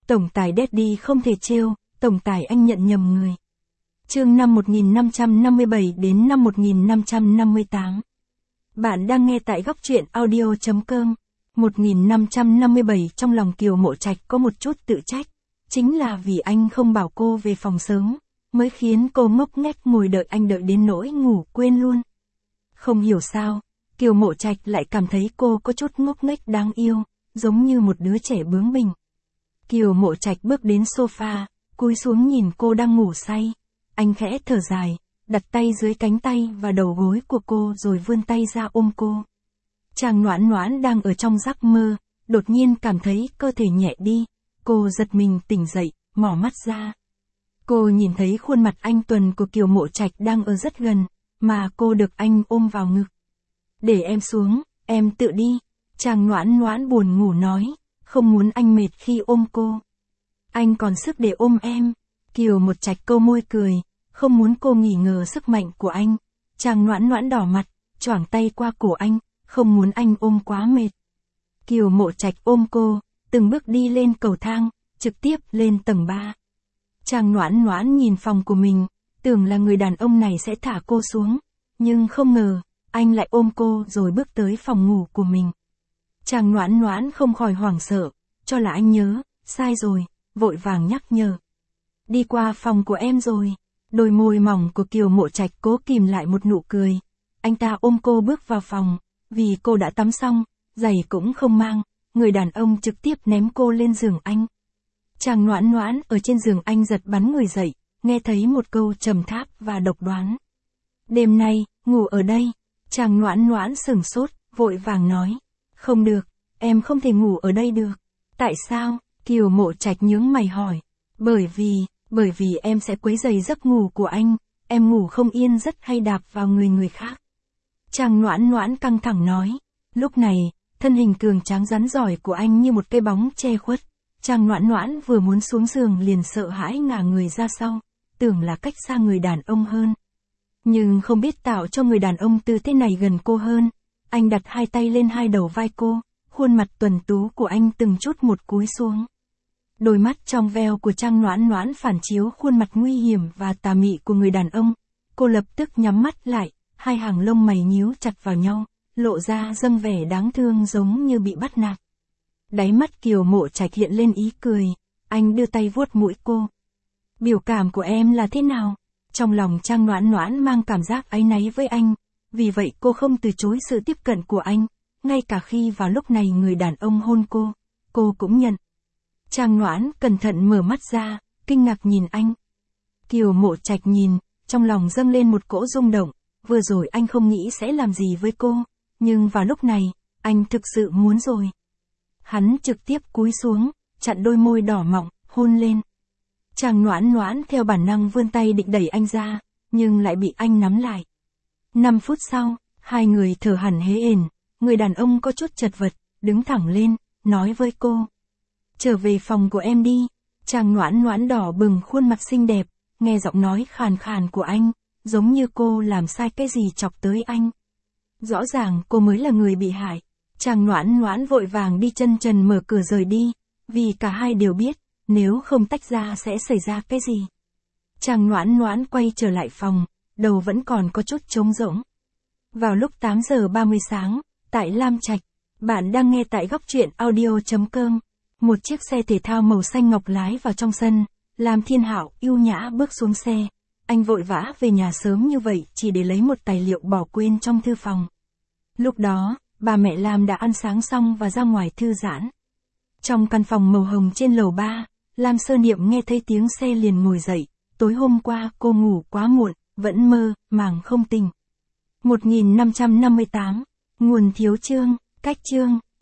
Tổng tài Daddy không thể trêu, tổng tài anh nhận nhầm người. Chương năm 1557 đến năm 1558. Bạn đang nghe tại góc truyện audio.com. 1557 trong lòng Kiều Mộ Trạch có một chút tự trách. Chính là vì anh không bảo cô về phòng sớm, mới khiến cô ngốc nghếch ngồi đợi anh đợi đến nỗi ngủ quên luôn. Không hiểu sao, Kiều Mộ Trạch lại cảm thấy cô có chút ngốc nghếch đáng yêu, giống như một đứa trẻ bướng bỉnh. Kiều Mộ Trạch bước đến sofa, cúi xuống nhìn cô đang ngủ say. Anh khẽ thở dài, đặt tay dưới cánh tay và đầu gối của cô rồi vươn tay ra ôm cô. Chàng Noãn Noãn đang ở trong giấc mơ, đột nhiên cảm thấy cơ thể nhẹ đi. Cô giật mình tỉnh dậy, mở mắt ra. Cô nhìn thấy khuôn mặt anh tuấn của Kiều Mộ Trạch đang ở rất gần, mà cô được anh ôm vào ngực. Để em xuống, em tự đi. Chàng Noãn Noãn buồn ngủ nói, không muốn anh mệt khi ôm cô. Anh còn sức để ôm em. Kiều Mộ Trạch câu môi cười, không muốn cô nghi ngờ sức mạnh của anh. Chàng Noãn Noãn đỏ mặt, choàng tay qua cổ anh, không muốn anh ôm quá mệt. Kiều Mộ Trạch ôm cô, từng bước đi lên cầu thang, trực tiếp lên tầng 3. Chàng Noãn Noãn nhìn phòng của mình, tưởng là người đàn ông này sẽ thả cô xuống, nhưng không ngờ, anh lại ôm cô rồi bước tới phòng ngủ của mình. Chàng Noãn Noãn không khỏi hoảng sợ, cho là anh nhớ, sai rồi, vội vàng nhắc nhở. Đi qua phòng của em rồi. Đôi môi mỏng của Kiều Mộ Trạch cố kìm lại một nụ cười. Anh ta ôm cô bước vào phòng, vì cô đã tắm xong, giày cũng không mang, người đàn ông trực tiếp ném cô lên giường anh. Chàng Noãn Noãn ở trên giường anh giật bắn người dậy, nghe thấy một câu trầm tháp và độc đoán. Đêm nay, ngủ ở đây. Chàng Noãn Noãn sửng sốt, vội vàng nói. Không được, em không thể ngủ ở đây được. Tại sao? Kiều Mộ Trạch nhướng mày hỏi. Bởi vì em sẽ quấy rầy giấc ngủ của anh, em ngủ không yên rất hay đạp vào người khác. Chàng Noãn Noãn căng thẳng nói. Lúc này, thân hình cường tráng rắn giỏi của anh như một cây bóng che khuất. Chàng Noãn Noãn vừa muốn xuống giường liền sợ hãi ngả người ra sau, tưởng là cách xa người đàn ông hơn. Nhưng không biết tạo cho người đàn ông tư thế này gần cô hơn. Anh đặt hai tay lên hai đầu vai cô, khuôn mặt tuấn tú của anh từng chút một cúi xuống. Đôi mắt trong veo của Chàng Noãn Noãn phản chiếu khuôn mặt nguy hiểm và tà mị của người đàn ông. Cô lập tức nhắm mắt lại, hai hàng lông mày nhíu chặt vào nhau, lộ ra dâng vẻ đáng thương giống như bị bắt nạt. Đáy mắt Kiều Mộ Trạch hiện lên ý cười, anh đưa tay vuốt mũi cô. Biểu cảm của em là thế nào? Trong lòng Chàng Noãn Noãn mang cảm giác áy náy với anh, vì vậy cô không từ chối sự tiếp cận của anh, ngay cả khi vào lúc này người đàn ông hôn cô cũng nhận. Chàng Noãn cẩn thận mở mắt ra, kinh ngạc nhìn anh. Kiều Mộ Trạch nhìn, trong lòng dâng lên một cỗ rung động, vừa rồi anh không nghĩ sẽ làm gì với cô, nhưng vào lúc này, anh thực sự muốn rồi. Hắn trực tiếp cúi xuống, chặn đôi môi đỏ mọng, hôn lên. Chàng Noãn Noãn theo bản năng vươn tay định đẩy anh ra, nhưng lại bị anh nắm lại. 5 phút sau, hai người thở hổn hển, người đàn ông có chút chật vật, đứng thẳng lên, nói với cô. Trở về phòng của em đi. Chàng Noãn Noãn đỏ bừng khuôn mặt xinh đẹp, nghe giọng nói khàn khàn của anh, giống như cô làm sai cái gì chọc tới anh. Rõ ràng cô mới là người bị hại. Chàng Noãn Noãn vội vàng đi chân trần mở cửa rời đi, vì cả hai đều biết, nếu không tách ra sẽ xảy ra cái gì. Chàng Noãn Noãn quay trở lại phòng, đầu vẫn còn có chút trống rỗng. Vào lúc 8 giờ 30 sáng, tại Lam Trạch, bạn đang nghe tại góc truyện audio.com. Một chiếc xe thể thao màu xanh ngọc lái vào trong sân, Lam Thiên Hạo ưu nhã bước xuống xe. Anh vội vã về nhà sớm như vậy chỉ để lấy một tài liệu bỏ quên trong thư phòng. Lúc đó, bà mẹ Lam đã ăn sáng xong và ra ngoài thư giãn. Trong căn phòng màu hồng trên lầu 3, Lam Sơ Niệm nghe thấy tiếng xe liền ngồi dậy. Tối hôm qua cô ngủ quá muộn, vẫn mơ màng không tỉnh. 1558, nguồn thiếu chương, cách chương.